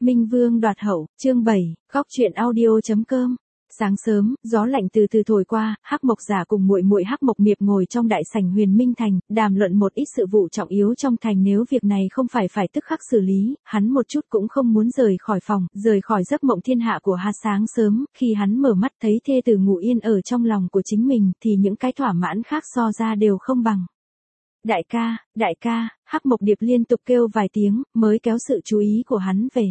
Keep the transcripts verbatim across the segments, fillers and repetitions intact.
Minh Vương đoạt hậu, chương bảy, góc truyện audio.com. Sáng sớm, gió lạnh từ từ thổi qua, Hắc Mộc Giả cùng muội muội Hắc Mộc Miệp ngồi trong đại sảnh Huyền Minh Thành, đàm luận một ít sự vụ trọng yếu trong thành. Nếu việc này không phải phải tức khắc xử lý, hắn một chút cũng không muốn rời khỏi phòng, rời khỏi giấc mộng thiên hạ của hắn. Sáng sớm, khi hắn mở mắt thấy thê tử ngủ yên ở trong lòng của chính mình, thì những cái thỏa mãn khác so ra đều không bằng. Đại ca, đại ca, Hắc Mộc Điệp liên tục kêu vài tiếng, mới kéo sự chú ý của hắn về.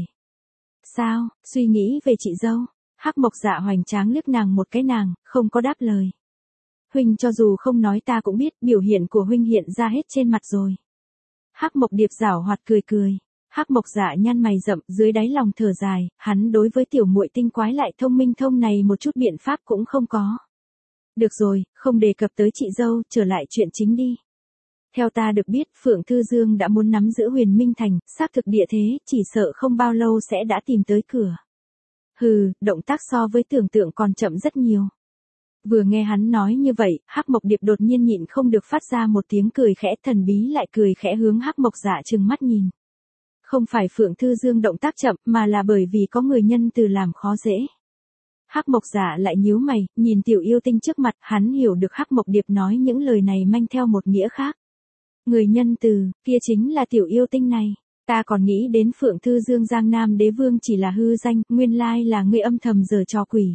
Sao, suy nghĩ về chị dâu? Hắc Mộc Dạ hoành tráng liếc nàng một cái, nàng không có đáp lời. Huynh cho dù không nói ta cũng biết, biểu hiện của huynh hiện ra hết trên mặt rồi. Hắc Mộc Điệp giảo hoạt cười cười. Hắc Mộc Dạ nhăn mày rậm, dưới đáy lòng thở dài, hắn đối với tiểu muội tinh quái lại thông minh thông này một chút biện pháp cũng không có. Được rồi, không đề cập tới chị dâu, trở lại chuyện chính đi. Theo ta được biết, Phượng Thư Dương đã muốn nắm giữ Huyền Minh Thành, xác thực địa thế, chỉ sợ không bao lâu sẽ đã tìm tới cửa. Hừ, động tác so với tưởng tượng còn chậm rất nhiều. Vừa nghe hắn nói như vậy, Hắc Mộc Điệp đột nhiên nhịn không được phát ra một tiếng cười khẽ, thần bí lại cười khẽ hướng Hắc Mộc Dạ trừng mắt nhìn. Không phải Phượng Thư Dương động tác chậm, mà là bởi vì có người nhân từ làm khó dễ. Hắc Mộc Dạ lại nhíu mày, nhìn tiểu yêu tinh trước mặt, hắn hiểu được Hắc Mộc Điệp nói những lời này mang theo một nghĩa khác. Người nhân từ, kia chính là tiểu yêu tinh này. Ta còn nghĩ đến Phượng Thư Dương Giang Nam Đế Vương chỉ là hư danh, nguyên lai là ngươi âm thầm giở trò quỷ.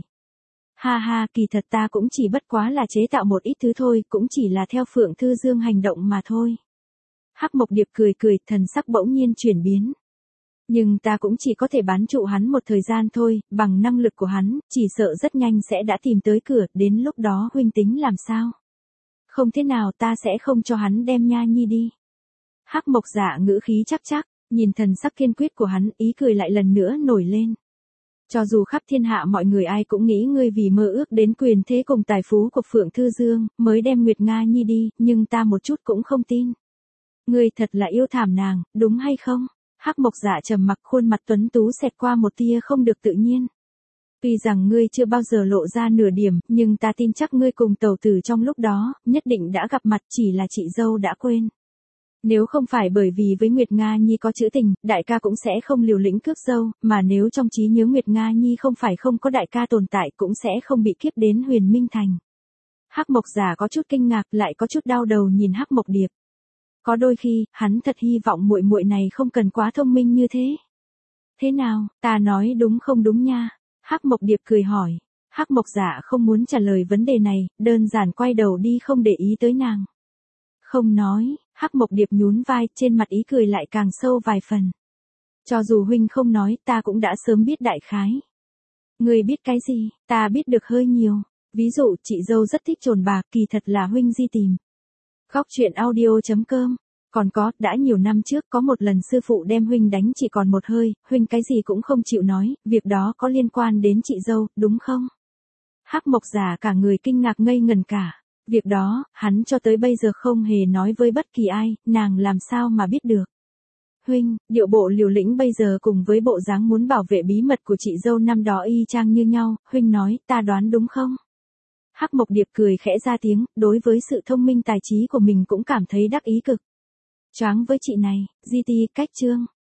Ha ha, kỳ thật ta cũng chỉ bất quá là chế tạo một ít thứ thôi, cũng chỉ là theo Phượng Thư Dương hành động mà thôi. Hắc Mộc Điệp cười cười, thần sắc bỗng nhiên chuyển biến. Nhưng ta cũng chỉ có thể bán trụ hắn một thời gian thôi, bằng năng lực của hắn, chỉ sợ rất nhanh sẽ đã tìm tới cửa, đến lúc đó huynh tính làm sao? Không thế nào, ta sẽ không cho hắn đem Nha Nhi đi. Hắc Mộc Dạ ngữ khí chắc chắc, nhìn thần sắc kiên quyết của hắn, ý cười lại lần nữa nổi lên. Cho dù khắp thiên hạ mọi người ai cũng nghĩ ngươi vì mơ ước đến quyền thế cùng tài phú của Phượng Thư Dương, mới đem Nguyệt Nga Nhi đi, nhưng ta một chút cũng không tin. Ngươi thật là yêu thảm nàng, đúng hay không? Hắc Mộc Dạ trầm mặc, khuôn mặt tuấn tú xẹt qua một tia không được tự nhiên. Tuy rằng ngươi chưa bao giờ lộ ra nửa điểm, nhưng ta tin chắc ngươi cùng tẩu tử trong lúc đó, nhất định đã gặp mặt, chỉ là chị dâu đã quên. Nếu không phải bởi vì với Nguyệt Nga Nhi có chữ tình, đại ca cũng sẽ không liều lĩnh cướp dâu, mà nếu trong trí nhớ Nguyệt Nga Nhi không phải không có đại ca tồn tại cũng sẽ không bị kiếp đến Huyền Minh Thành. Hắc Mộc Giả có chút kinh ngạc, lại có chút đau đầu nhìn Hắc Mộc Điệp. Có đôi khi, hắn thật hy vọng muội muội này không cần quá thông minh như thế. Thế nào, ta nói đúng không đúng nha? Hắc Mộc Điệp cười hỏi. Hắc Mộc Giả không muốn trả lời vấn đề này, đơn giản quay đầu đi không để ý tới nàng. Không nói, Hắc Mộc Điệp nhún vai, trên mặt ý cười lại càng sâu vài phần. Cho dù huynh không nói, ta cũng đã sớm biết đại khái. Ngươi biết cái gì, ta biết được hơi nhiều. Ví dụ, chị dâu rất thích trồn bạc, kỳ thật là huynh di tìm. Góc truyện audio.com. Còn có, đã nhiều năm trước có một lần sư phụ đem huynh đánh chỉ còn một hơi, huynh cái gì cũng không chịu nói, việc đó có liên quan đến chị dâu, đúng không? Hắc Mộc Giả cả người kinh ngạc ngây ngần cả. Việc đó, hắn cho tới bây giờ không hề nói với bất kỳ ai, nàng làm sao mà biết được. Huynh, điệu bộ liều lĩnh bây giờ cùng với bộ dáng muốn bảo vệ bí mật của chị dâu năm đó y chang như nhau, huynh nói, ta đoán đúng không? Hắc Mộc Điệp cười khẽ ra tiếng, đối với sự thông minh tài trí của mình cũng cảm thấy đắc ý cực. Choáng với chị này, gi ti, cách chương.